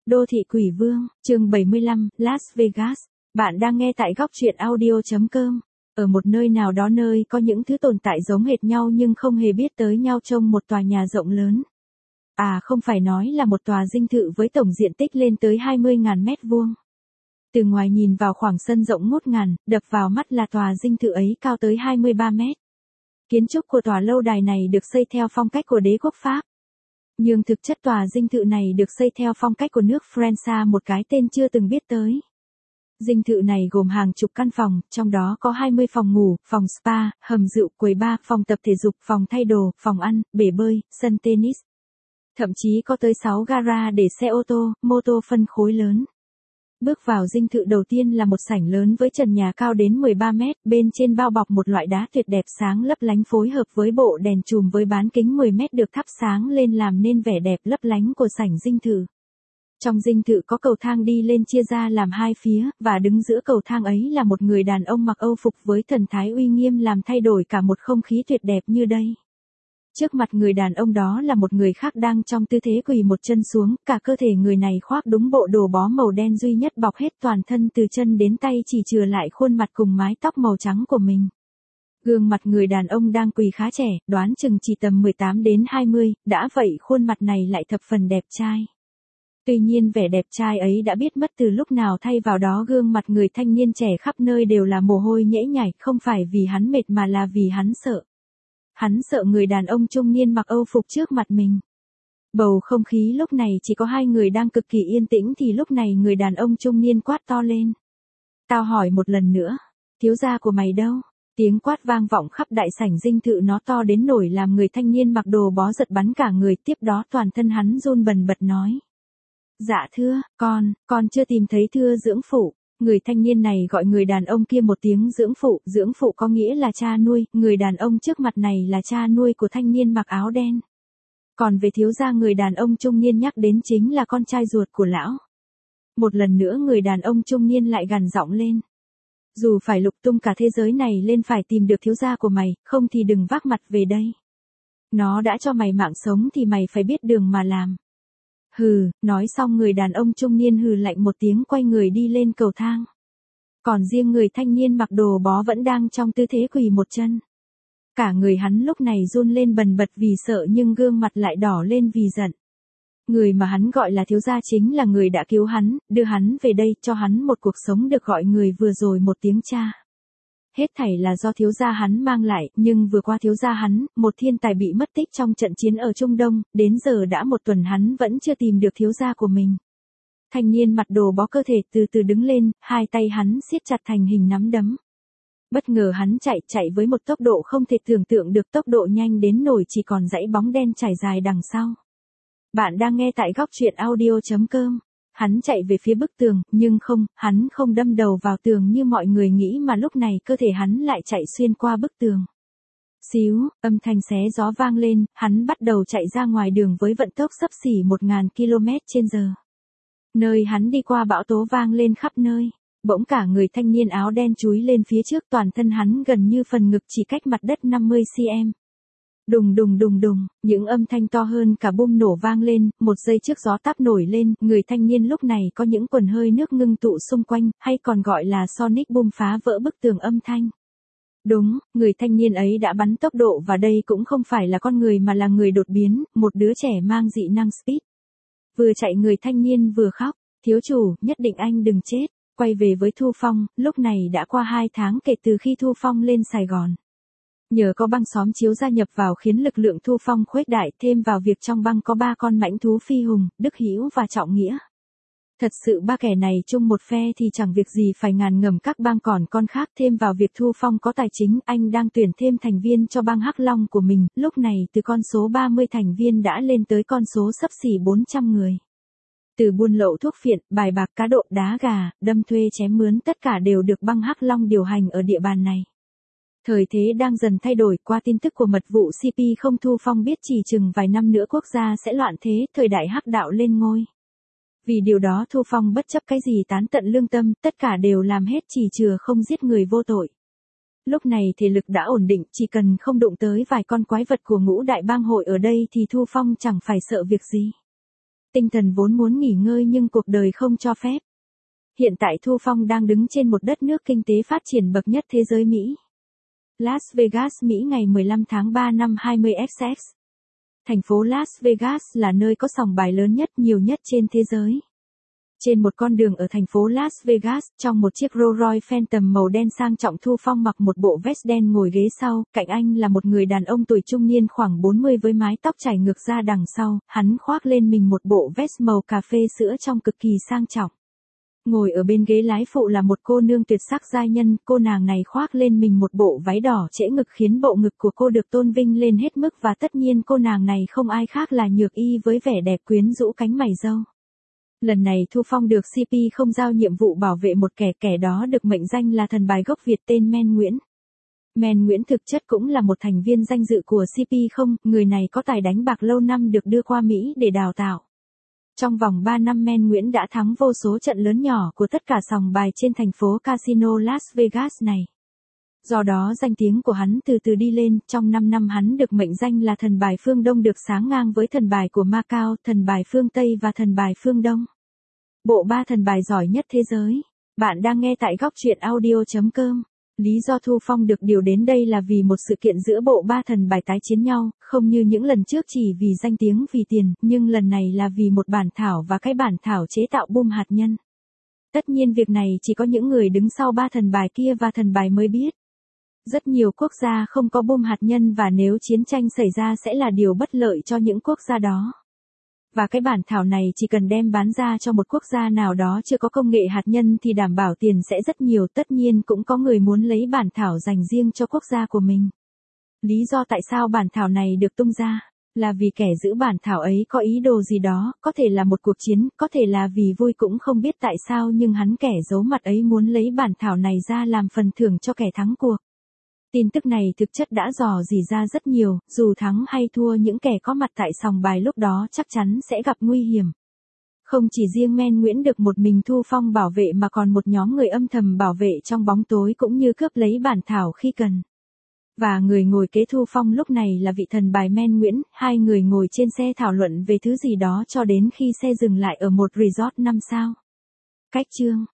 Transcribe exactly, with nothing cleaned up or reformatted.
Đô thị quỷ vương, chương bảy mươi lăm, Las Vegas. Bạn đang nghe tại góc truyện audio.com. Ở một nơi nào đó nơi có những thứ tồn tại giống hệt nhau nhưng không hề biết tới nhau trong một tòa nhà rộng lớn. À không phải nói là một tòa dinh thự với tổng diện tích lên tới hai mươi nghìn mét vuông. Từ ngoài nhìn vào khoảng sân rộng ngút ngàn, đập vào mắt là tòa dinh thự ấy cao tới hai mươi ba mét. Kiến trúc của tòa lâu đài này được xây theo phong cách của đế quốc Pháp. Nhưng thực chất tòa dinh thự này được xây theo phong cách của nước Fransa, một cái tên chưa từng biết tới. Dinh thự này gồm hàng chục căn phòng, trong đó có hai mươi phòng ngủ, phòng spa, hầm rượu, quầy bar, phòng tập thể dục, phòng thay đồ, phòng ăn, bể bơi, sân tennis. Thậm chí có tới sáu gara để xe ô tô, mô tô phân khối lớn. Bước vào dinh thự đầu tiên là một sảnh lớn với trần nhà cao đến mười ba mét, bên trên bao bọc một loại đá tuyệt đẹp sáng lấp lánh phối hợp với bộ đèn chùm với bán kính mười mét được thắp sáng lên làm nên vẻ đẹp lấp lánh của sảnh dinh thự. Trong dinh thự có cầu thang đi lên chia ra làm hai phía, và đứng giữa cầu thang ấy là một người đàn ông mặc âu phục với thần thái uy nghiêm làm thay đổi cả một không khí tuyệt đẹp như đây. Trước mặt người đàn ông đó là một người khác đang trong tư thế quỳ một chân xuống, cả cơ thể người này khoác đúng bộ đồ bó màu đen duy nhất bọc hết toàn thân từ chân đến tay, chỉ chừa lại khuôn mặt cùng mái tóc màu trắng của mình. Gương mặt người đàn ông đang quỳ khá trẻ, đoán chừng chỉ tầm mười tám đến hai mươi, đã vậy khuôn mặt này lại thập phần đẹp trai. Tuy nhiên vẻ đẹp trai ấy đã biết mất từ lúc nào, thay vào đó gương mặt người thanh niên trẻ khắp nơi đều là mồ hôi nhễ nhại, không phải vì hắn mệt mà là vì hắn sợ. Hắn sợ người đàn ông trung niên mặc âu phục trước mặt mình. Bầu không khí lúc này chỉ có hai người đang cực kỳ yên tĩnh thì lúc này người đàn ông trung niên quát to lên. Tao hỏi một lần nữa, thiếu gia của mày đâu? Tiếng quát vang vọng khắp đại sảnh dinh thự, nó to đến nổi làm người thanh niên mặc đồ bó giật bắn cả người, tiếp đó toàn thân hắn run bần bật nói. Dạ thưa, con, con chưa tìm thấy thưa dưỡng phụ. Người thanh niên này gọi người đàn ông kia một tiếng dưỡng phụ, dưỡng phụ có nghĩa là cha nuôi, người đàn ông trước mặt này là cha nuôi của thanh niên mặc áo đen. Còn về thiếu gia người đàn ông trung niên nhắc đến chính là con trai ruột của lão. Một lần nữa người đàn ông trung niên lại gằn giọng lên. Dù phải lục tung cả thế giới này lên phải tìm được thiếu gia của mày, không thì đừng vác mặt về đây. Nó đã cho mày mạng sống thì mày phải biết đường mà làm. Hừ, nói xong người đàn ông trung niên hừ lạnh một tiếng quay người đi lên cầu thang. Còn riêng người thanh niên mặc đồ bó vẫn đang trong tư thế quỳ một chân. Cả người hắn lúc này run lên bần bật vì sợ nhưng gương mặt lại đỏ lên vì giận. Người mà hắn gọi là thiếu gia chính là người đã cứu hắn, đưa hắn về đây, cho hắn một cuộc sống được gọi người vừa rồi một tiếng cha. Hết thảy là do thiếu gia hắn mang lại, nhưng vừa qua thiếu gia hắn, một thiên tài bị mất tích trong trận chiến ở Trung Đông, đến giờ đã một tuần hắn vẫn chưa tìm được thiếu gia của mình. Thanh niên mặc đồ bó cơ thể từ từ đứng lên, hai tay hắn siết chặt thành hình nắm đấm. Bất ngờ hắn chạy chạy với một tốc độ không thể tưởng tượng được, tốc độ nhanh đến nổi chỉ còn dãy bóng đen trải dài đằng sau. Bạn đang nghe tại góc truyện audio.com. Hắn chạy về phía bức tường, nhưng không, hắn không đâm đầu vào tường như mọi người nghĩ mà lúc này cơ thể hắn lại chạy xuyên qua bức tường. Xíu, âm thanh xé gió vang lên, hắn bắt đầu chạy ra ngoài đường với vận tốc xấp xỉ một nghìn ki lô mét trên giờ. Nơi hắn đi qua bão tố vang lên khắp nơi, bỗng cả người thanh niên áo đen chúi lên phía trước, toàn thân hắn gần như phần ngực chỉ cách mặt đất năm mươi xăng-ti-mét. Đùng đùng đùng đùng, những âm thanh to hơn cả bom nổ vang lên, một giây trước gió táp nổi lên, người thanh niên lúc này có những quần hơi nước ngưng tụ xung quanh, hay còn gọi là sonic boom phá vỡ bức tường âm thanh. Đúng, người thanh niên ấy đã bắn tốc độ và đây cũng không phải là con người mà là người đột biến, một đứa trẻ mang dị năng speed. Vừa chạy người thanh niên vừa khóc, thiếu chủ, nhất định anh đừng chết. Quay về với Thu Phong, lúc này đã qua hai tháng kể từ khi Thu Phong lên Sài Gòn. Nhờ có băng xóm chiếu gia nhập vào khiến lực lượng Thu Phong khuếch đại, thêm vào việc trong băng có ba con mãnh thú Phi Hùng, Đức Hữu và Trọng Nghĩa. Thật sự ba kẻ này chung một phe thì chẳng việc gì phải ngàn ngầm các bang còn con khác, thêm vào việc Thu Phong có tài chính, anh đang tuyển thêm thành viên cho bang Hắc Long của mình, lúc này từ con số ba mươi thành viên đã lên tới con số xấp xỉ bốn trăm người. Từ buôn lậu thuốc phiện, bài bạc, cá độ, đá gà, đâm thuê chém mướn, tất cả đều được băng Hắc Long điều hành ở địa bàn này. Thời thế đang dần thay đổi, qua tin tức của mật vụ xê pê không, Thu Phong biết chỉ chừng vài năm nữa quốc gia sẽ loạn thế, thời đại hắc đạo lên ngôi. Vì điều đó Thu Phong bất chấp cái gì tán tận lương tâm, tất cả đều làm hết chỉ chừa không giết người vô tội. Lúc này thể lực đã ổn định, chỉ cần không đụng tới vài con quái vật của ngũ đại bang hội ở đây thì Thu Phong chẳng phải sợ việc gì. Tinh thần vốn muốn nghỉ ngơi nhưng cuộc đời không cho phép. Hiện tại Thu Phong đang đứng trên một đất nước kinh tế phát triển bậc nhất thế giới Mỹ. Las Vegas, Mỹ ngày mười lăm tháng ba năm hai mươi X X. Thành phố Las Vegas là nơi có sòng bài lớn nhất nhiều nhất trên thế giới. Trên một con đường ở thành phố Las Vegas, trong một chiếc Rolls Royce Phantom màu đen sang trọng, Thu Phong mặc một bộ vest đen ngồi ghế sau, cạnh anh là một người đàn ông tuổi trung niên khoảng bốn mươi với mái tóc chảy ngược ra đằng sau, hắn khoác lên mình một bộ vest màu cà phê sữa trông cực kỳ sang trọng. Ngồi ở bên ghế lái phụ là một cô nương tuyệt sắc giai nhân, cô nàng này khoác lên mình một bộ váy đỏ trễ ngực khiến bộ ngực của cô được tôn vinh lên hết mức, và tất nhiên cô nàng này không ai khác là Nhược Y với vẻ đẹp quyến rũ cánh mày râu. Lần này Thu Phong được xê pê không giao nhiệm vụ bảo vệ một kẻ, kẻ đó được mệnh danh là thần bài gốc Việt tên Men Nguyễn. Men Nguyễn thực chất cũng là một thành viên danh dự của xê pê không, người này có tài đánh bạc lâu năm được đưa qua Mỹ để đào tạo. Trong vòng ba năm Men Nguyễn đã thắng vô số trận lớn nhỏ của tất cả sòng bài trên thành phố Casino Las Vegas này. Do đó danh tiếng của hắn từ từ đi lên, trong năm năm hắn được mệnh danh là thần bài phương Đông, được sáng ngang với thần bài của Macau, thần bài phương Tây và thần bài phương Đông. Bộ ba thần bài giỏi nhất thế giới. Bạn đang nghe tại góc truyện audio chấm com. Lý do Thu Phong được điều đến đây là vì một sự kiện giữa bộ ba thần bài tái chiến nhau, không như những lần trước chỉ vì danh tiếng vì tiền, nhưng lần này là vì một bản thảo và cái bản thảo chế tạo bom hạt nhân. Tất nhiên việc này chỉ có những người đứng sau ba thần bài kia và thần bài mới biết. Rất nhiều quốc gia không có bom hạt nhân và nếu chiến tranh xảy ra sẽ là điều bất lợi cho những quốc gia đó. Và cái bản thảo này chỉ cần đem bán ra cho một quốc gia nào đó chưa có công nghệ hạt nhân thì đảm bảo tiền sẽ rất nhiều, tất nhiên cũng có người muốn lấy bản thảo dành riêng cho quốc gia của mình. Lý do tại sao bản thảo này được tung ra, là vì kẻ giữ bản thảo ấy có ý đồ gì đó, có thể là một cuộc chiến, có thể là vì vui cũng không biết tại sao, nhưng hắn kẻ giấu mặt ấy muốn lấy bản thảo này ra làm phần thưởng cho kẻ thắng cuộc. Tin tức này thực chất đã dò dỉ ra rất nhiều, dù thắng hay thua những kẻ có mặt tại sòng bài lúc đó chắc chắn sẽ gặp nguy hiểm. Không chỉ riêng Men Nguyễn được một mình Thu Phong bảo vệ mà còn một nhóm người âm thầm bảo vệ trong bóng tối cũng như cướp lấy bản thảo khi cần. Và người ngồi kế Thu Phong lúc này là vị thần bài Men Nguyễn, hai người ngồi trên xe thảo luận về thứ gì đó cho đến khi xe dừng lại ở một resort năm sao. Cách chương